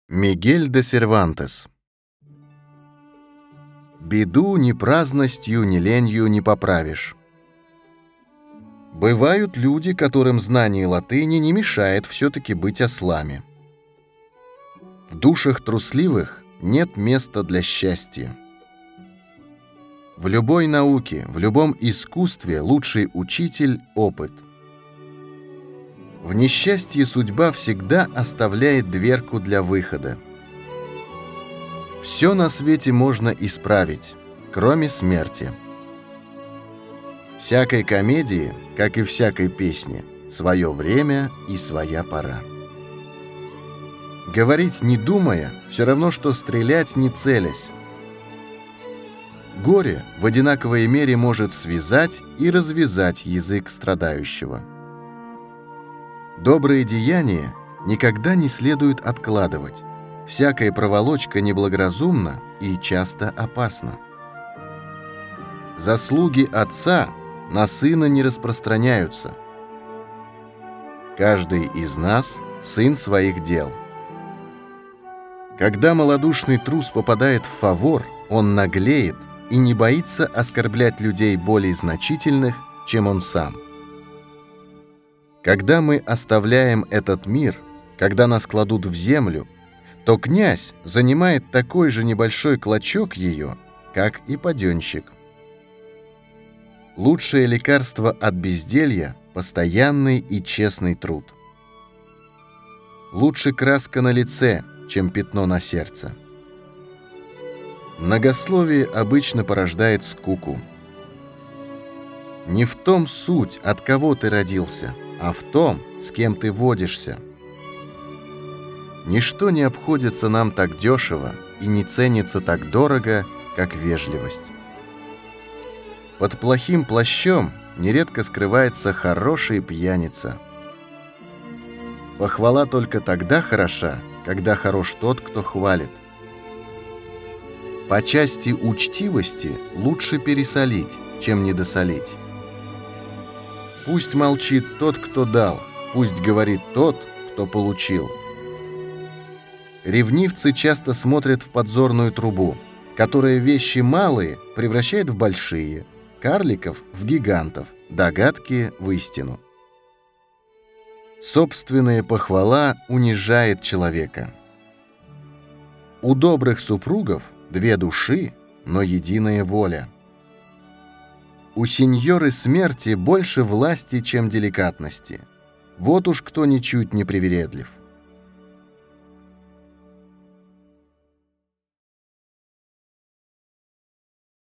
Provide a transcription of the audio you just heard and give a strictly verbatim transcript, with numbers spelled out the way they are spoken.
Мигель де Сервантес. Беду ни праздностью, ни ленью не поправишь. Бывают люди, которым знание латыни не мешает все-таки быть ослами. В душах трусливых нет места для счастья. В любой науке, в любом искусстве лучший учитель — опыт. В несчастье судьба всегда оставляет дверку для выхода. Все на свете можно исправить, кроме смерти. Всякой комедии, как и всякой песне, свое время и своя пора. Говорить не думая, все равно, что стрелять не целясь. Горе в одинаковой мере может связать и развязать язык страдающего. Добрые деяния никогда не следует откладывать. Всякая проволочка неблагоразумна и часто опасна. Заслуги отца на сына не распространяются. Каждый из нас — сын своих дел. Когда малодушный трус попадает в фавор, он наглеет и не боится оскорблять людей более значительных, чем он сам. Когда мы оставляем этот мир, когда нас кладут в землю, то князь занимает такой же небольшой клочок ее, как и паденщик. Лучшее лекарство от безделья — постоянный и честный труд. Лучше краска на лице, чем пятно на сердце. Многословие обычно порождает скуку. Не в том суть, от кого ты родился, а в том, с кем ты водишься. Ничто не обходится нам так дешево и не ценится так дорого, как вежливость. Под плохим плащом нередко скрывается хороший пьяница. Похвала только тогда хороша, когда хорош тот, кто хвалит. По части учтивости лучше пересолить, чем недосолить. Пусть молчит тот, кто дал, пусть говорит тот, кто получил. Ревнивцы часто смотрят в подзорную трубу, которая вещи малые превращает в большие, карликов в гигантов, догадки в истину. Собственная похвала унижает человека. У добрых супругов две души, но единая воля. У сеньоры смерти больше власти, чем деликатности. Вот уж кто ничуть не привередлив.